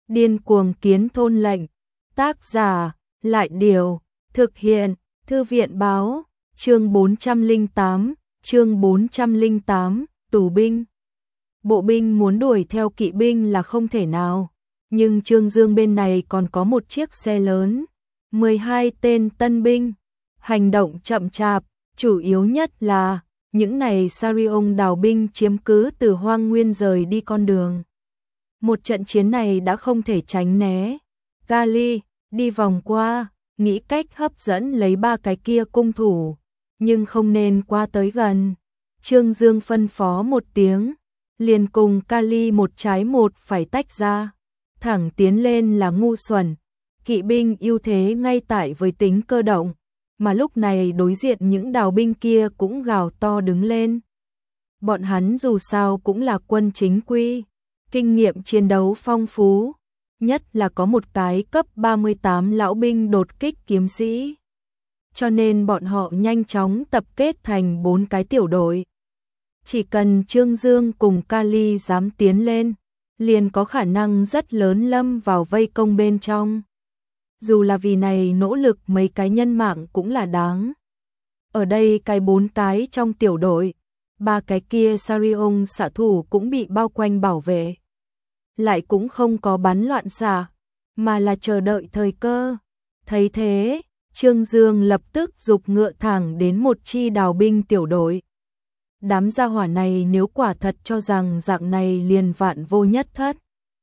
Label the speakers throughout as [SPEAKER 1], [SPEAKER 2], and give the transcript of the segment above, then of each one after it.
[SPEAKER 1] Điên cuồng kiến thôn lệnh. Tác giả, Lại Điều. Thực hiện, Thư viện báo. Chương 408, tù binh. Bộ binh muốn đuổi theo kỵ binh là không thể nào. Nhưng Trương Dương bên này còn có một chiếc xe lớn. 12 tên tân binh. Hành động chậm chạp, chủ yếu nhất là những này Sarion đào binh chiếm cứ từ hoang nguyên rời đi con đường. Một trận chiến này đã không thể tránh né. Kali đi vòng qua, nghĩ cách hấp dẫn lấy ba cái kia cung thủ, nhưng không nên qua tới gần. Trương Dương phân phó một tiếng, liền cùng Kali một trái một phải tách ra. Thẳng tiến lên là ngu xuẩn, kỵ binh ưu thế ngay tại với tính cơ động, mà lúc này đối diện những đào binh kia cũng gào to đứng lên. Bọn hắn dù sao cũng là quân chính quy, kinh nghiệm chiến đấu phong phú, nhất là có một cái cấp 38 lão binh đột kích kiếm sĩ. Cho nên bọn họ nhanh chóng tập kết thành 4 cái tiểu đội. Chỉ cần Trương Dương cùng Kali dám tiến lên, liền có khả năng rất lớn lâm vào vây công bên trong. Dù là vì này nỗ lực mấy cái nhân mạng cũng là đáng. Ở đây cái 4 cái trong tiểu đội, 3 cái kia Sarion xạ thủ cũng bị bao quanh bảo vệ. Lại cũng không có bắn loạn xạ, mà là chờ đợi thời cơ. Thấy thế, Trương Dương lập tức giục ngựa thẳng đến một chi đào binh tiểu đội. Đám gia hỏa này nếu quả thật cho rằng dạng này liền vạn vô nhất thất,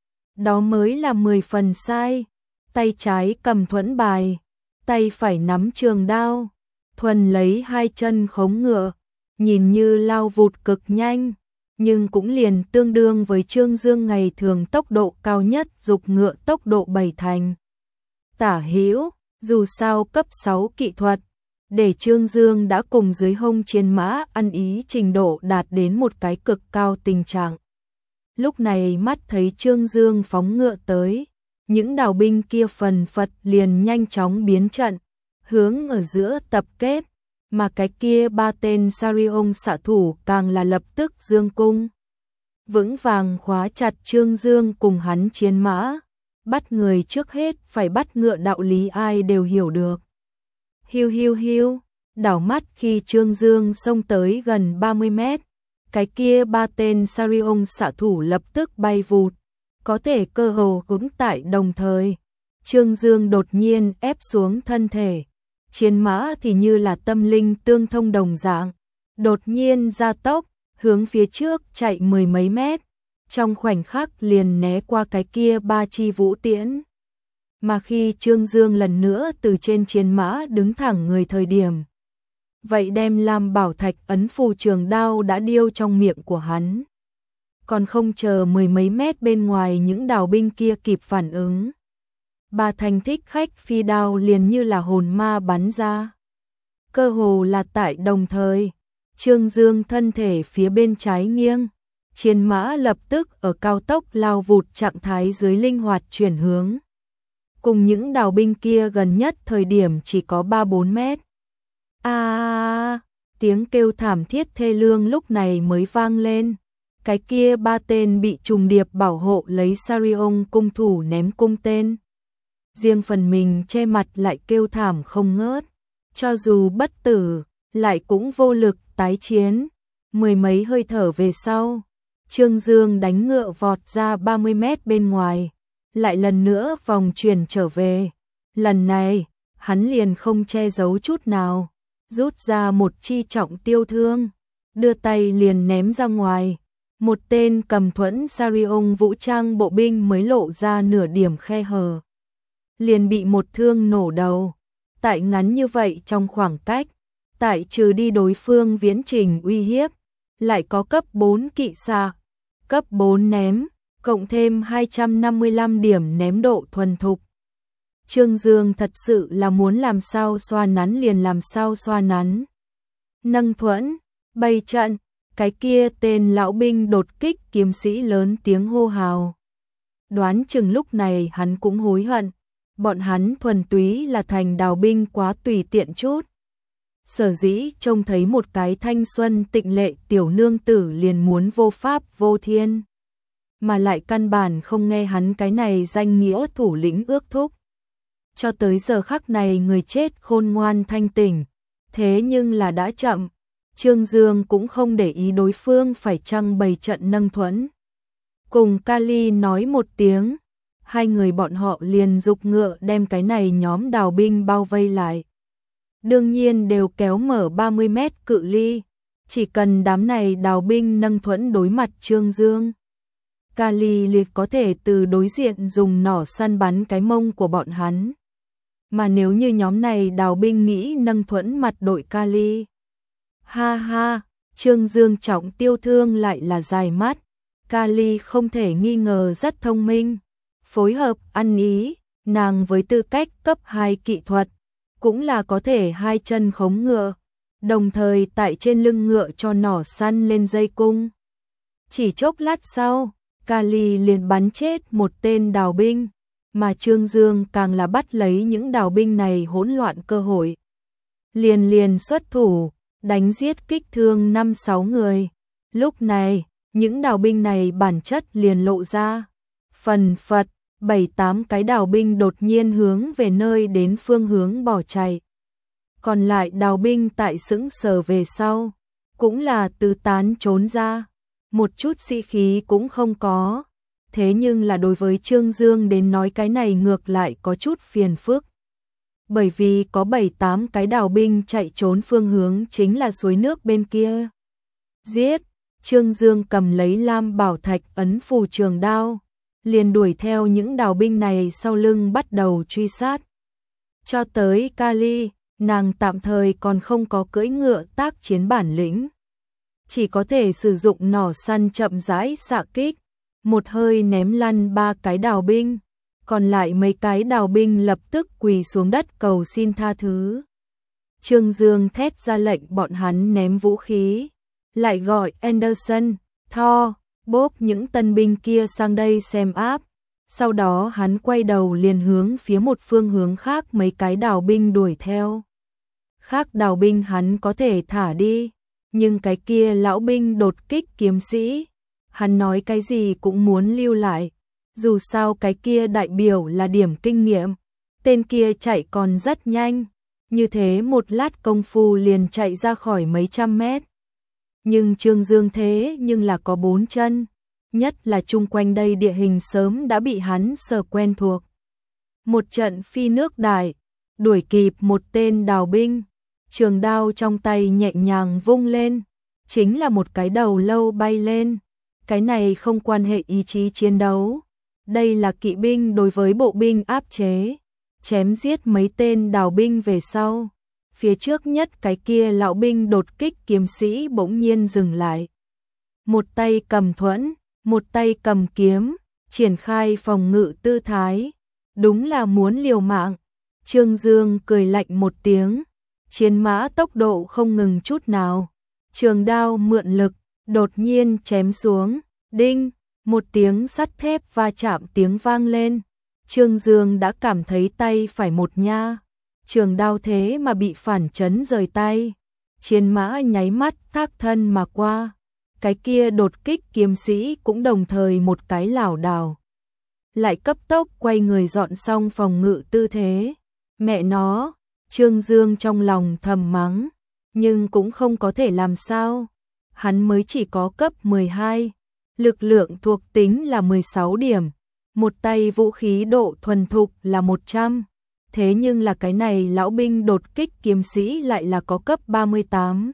[SPEAKER 1] đó mới là 10 phần sai. Tay trái cầm thuẫn bài, tay phải nắm trường đao, thuần lấy 2 chân khống ngựa, nhìn như lao vụt cực nhanh, nhưng cũng liền tương đương với Trương Dương ngày thường tốc độ cao nhất giục ngựa tốc độ 7 thành. Tả hữu, dù sao cấp 6 kỹ thuật, để Trương Dương đã cùng dưới hông chiến mã ăn ý trình độ đạt đến một cái cực cao tình trạng. Lúc này mắt thấy Trương Dương phóng ngựa tới, những đào binh kia phần phật liền nhanh chóng biến trận, hướng ở giữa tập kết, mà cái kia 3 tên Sarion xạ thủ càng là lập tức dương cung. Vững vàng khóa chặt Trương Dương cùng hắn chiến mã, bắt người trước hết phải bắt ngựa đạo lý ai đều hiểu được. Hiu hiu hiu, đảo mắt khi Trương Dương xông tới gần 30 mét, cái kia 3 tên Sarion xạ thủ lập tức bay vụt, có thể cơ hồ cũng tại đồng thời. Trương Dương đột nhiên ép xuống thân thể, chiến mã thì như là tâm linh tương thông đồng dạng, đột nhiên gia tốc, hướng phía trước chạy 10 mấy mét, trong khoảnh khắc liền né qua cái kia 3 chi vũ tiễn. Mà khi Trương Dương lần nữa từ trên chiến mã đứng thẳng người thời điểm, vậy đem Lam Bảo Thạch ấn phù trường đao đã điêu trong miệng của hắn. Còn không chờ 10 mấy mét bên ngoài những đào binh kia kịp phản ứng, 3 thanh thích khách phi đao liền như là hồn ma bắn ra. Cơ hồ là tại đồng thời, Trương Dương thân thể phía bên trái nghiêng, chiến mã lập tức ở cao tốc lao vụt trạng thái dưới linh hoạt chuyển hướng. Cùng những đào binh kia gần nhất thời điểm chỉ có 3-4 mét. Tiếng kêu thảm thiết thê lương lúc này mới vang lên. Cái kia 3 tên bị trùng điệp bảo hộ lấy Sarion cung thủ ném cung tên. Riêng phần mình che mặt lại kêu thảm không ngớt. Cho dù bất tử, lại cũng vô lực tái chiến. 10 mấy hơi thở về sau, Trương Dương đánh ngựa vọt ra 30 mét bên ngoài, lại lần nữa vòng chuyển trở về. Lần này, hắn liền không che giấu chút nào, rút ra một chi trọng tiêu thương, đưa tay liền ném ra ngoài. Một tên cầm thuẫn Sarion vũ trang bộ binh mới lộ ra nửa điểm khe hở, liền bị một thương nổ đầu. Tại ngắn như vậy trong khoảng cách, tại trừ đi đối phương viễn trình uy hiếp, lại có cấp 4 kỵ xạ, cấp 4 ném, cộng thêm 255 điểm ném độ thuần thục. Trương Dương thật sự là muốn làm sao xoa nắn liền làm sao xoa nắn. Nâng thuẫn, bày trận, cái kia tên lão binh đột kích kiếm sĩ lớn tiếng hô hào. Đoán chừng lúc này hắn cũng hối hận, bọn hắn thuần túy là thành đào binh quá tùy tiện chút. Sở dĩ trông thấy một cái thanh xuân tịnh lệ tiểu nương tử liền muốn vô pháp vô thiên. mà lại căn bản không nghe hắn cái này danh nghĩa thủ lĩnh ước thúc. Cho tới giờ khắc này người chết khôn ngoan thanh tỉnh, thế nhưng là đã chậm, Trương Dương cũng không để ý đối phương phải chăng bày trận nâng thuẫn. Cùng Kali nói một tiếng, hai người bọn họ liền dục ngựa đem cái này nhóm đào binh bao vây lại. Đương nhiên đều kéo mở 30 mét cự ly, chỉ cần đám này đào binh nâng thuẫn đối mặt Trương Dương. Kali liệt có thể từ đối diện dùng nỏ săn bắn cái mông của bọn hắn. Mà nếu như nhóm này đào binh nghĩ nâng thuẫn mặt đội Kali. Ha ha, Trương Dương trọng tiêu thương lại là dài mắt. Kali không thể nghi ngờ rất thông minh, phối hợp ăn ý, nàng với tư cách cấp 2 kỹ thuật, cũng là có thể hai chân khống ngựa, đồng thời tại trên lưng ngựa cho nỏ săn lên dây cung. Chỉ chốc lát sau, Kali liền bắn chết một tên đào binh, mà Trương Dương càng là bắt lấy những đào binh này hỗn loạn cơ hội. Liền xuất thủ, đánh giết kích thương 5-6 người. Lúc này, những đào binh này bản chất liền lộ ra. Phần phật, 7-8 cái đào binh đột nhiên hướng về nơi đến phương hướng bỏ chạy. Còn lại đào binh tại sững sờ về sau, cũng là tứ tán trốn ra. Một chút sĩ khí cũng không có. Thế nhưng là đối với Trương Dương đến nói cái này ngược lại có chút phiền phức. Bởi vì có 7-8 cái đào binh chạy trốn phương hướng chính là suối nước bên kia. Giết! Trương Dương cầm lấy lam bảo thạch ấn phù trường đao, liền đuổi theo những đào binh này sau lưng bắt đầu truy sát. Cho tới Kali, nàng tạm thời còn không có cưỡi ngựa tác chiến bản lĩnh. Chỉ có thể sử dụng nỏ săn chậm rãi xạ kích, một hơi ném lăn 3 cái đào binh, còn lại mấy cái đào binh lập tức quỳ xuống đất cầu xin tha thứ. Trương Dương thét ra lệnh bọn hắn ném vũ khí, lại gọi Anderson, Thor, Bob những tân binh kia sang đây xem áp. Sau đó hắn quay đầu liền hướng phía một phương hướng khác mấy cái đào binh đuổi theo. Khác đào binh hắn có thể thả đi, nhưng cái kia lão binh đột kích kiếm sĩ, hắn nói cái gì cũng muốn lưu lại. Dù sao cái kia đại biểu là điểm kinh nghiệm, tên kia chạy còn rất nhanh, như thế một lát công phu liền chạy ra khỏi mấy trăm mét. Nhưng Trương Dương thế nhưng là có 4 chân, nhất là chung quanh đây địa hình sớm đã bị hắn sờ quen thuộc. Một trận phi nước đại, đuổi kịp một tên đào binh, trường đao trong tay nhẹ nhàng vung lên, chính là một cái đầu lâu bay lên. Cái này không quan hệ ý chí chiến đấu, đây là kỵ binh đối với bộ binh áp chế, chém giết mấy tên đào binh về sau. Phía trước nhất cái kia lão binh đột kích kiếm sĩ bỗng nhiên dừng lại. Một tay cầm thuẫn, một tay cầm kiếm, triển khai phòng ngự tư thái. Đúng là muốn liều mạng. Trương Dương cười lạnh một tiếng, chiến mã tốc độ không ngừng chút nào. Trường đao mượn lực, đột nhiên chém xuống, đinh, một tiếng sắt thép va chạm tiếng vang lên. Trương Dương đã cảm thấy tay phải một nha. Trường đao thế mà bị phản chấn rời tay, chiến mã nháy mắt thác thân mà qua, cái kia đột kích kiếm sĩ cũng đồng thời một cái lảo đảo, lại cấp tốc quay người dọn xong phòng ngự tư thế. Mẹ nó, Trương Dương trong lòng thầm mắng, nhưng cũng không có thể làm sao, hắn mới chỉ có cấp 12, lực lượng thuộc tính là 16 điểm, một tay vũ khí độ thuần thục là 100. Thế nhưng là cái này lão binh đột kích kiếm sĩ lại là có cấp 38.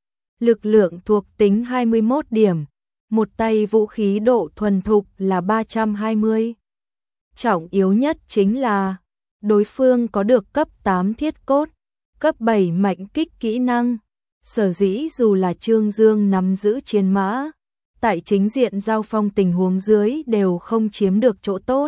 [SPEAKER 1] Lực lượng thuộc tính 21 điểm, một tay vũ khí độ thuần thục là 320. Trọng yếu nhất chính là đối phương có được cấp 8 thiết cốt, cấp 7 mạnh kích kỹ năng. Sở dĩ dù là Trương Dương nắm giữ chiến mã, tại chính diện giao phong tình huống dưới đều không chiếm được chỗ tốt.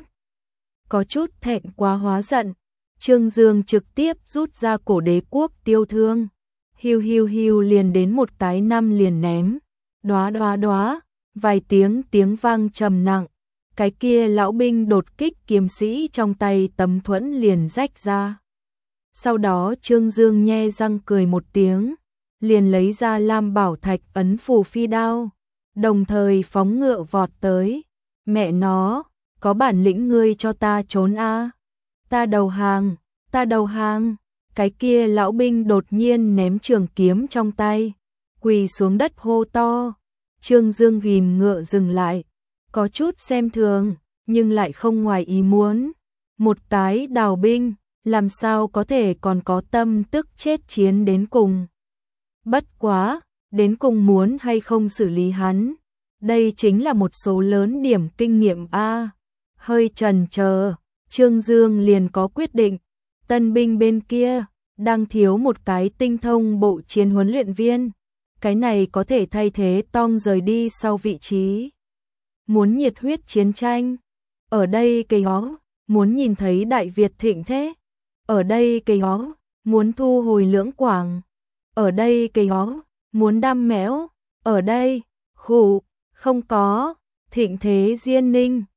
[SPEAKER 1] Có chút thẹn quá hóa giận, Trương Dương trực tiếp rút ra cổ đế quốc tiêu thương, hiu hiu hiu liền đến một cái năm liền ném, đóa đóa đóa, vài tiếng vang trầm nặng, cái kia lão binh đột kích kiếm sĩ trong tay tấm thuẫn liền rách ra. Sau đó Trương Dương nhe răng cười một tiếng, liền lấy ra lam bảo thạch ấn phù phi đao, đồng thời phóng ngựa vọt tới. Mẹ nó, có bản lĩnh ngươi cho ta trốn a. Ta đầu hàng, ta đầu hàng. Cái kia lão binh đột nhiên ném trường kiếm trong tay, quỳ xuống đất hô to. Trương Dương ghim ngựa dừng lại, có chút xem thường, nhưng lại không ngoài ý muốn. Một cái đào binh, làm sao có thể còn có tâm tức chết chiến đến cùng. Bất quá, đến cùng muốn hay không xử lý hắn. Đây chính là một số lớn điểm kinh nghiệm a. Hơi chần chờ, Trương Dương liền có quyết định. Tân binh bên kia đang thiếu một cái tinh thông bộ chiến huấn luyện viên. Cái này có thể thay thế Tong rời đi sau vị trí. Muốn nhiệt huyết chiến tranh. Ở đây cây hó, muốn nhìn thấy Đại Việt thịnh thế. Ở đây cây hó, muốn thu hồi Lưỡng Quảng. Ở đây cây hó, muốn đam mẽo. Ở đây, khủ, không có, thịnh thế Diên Ninh.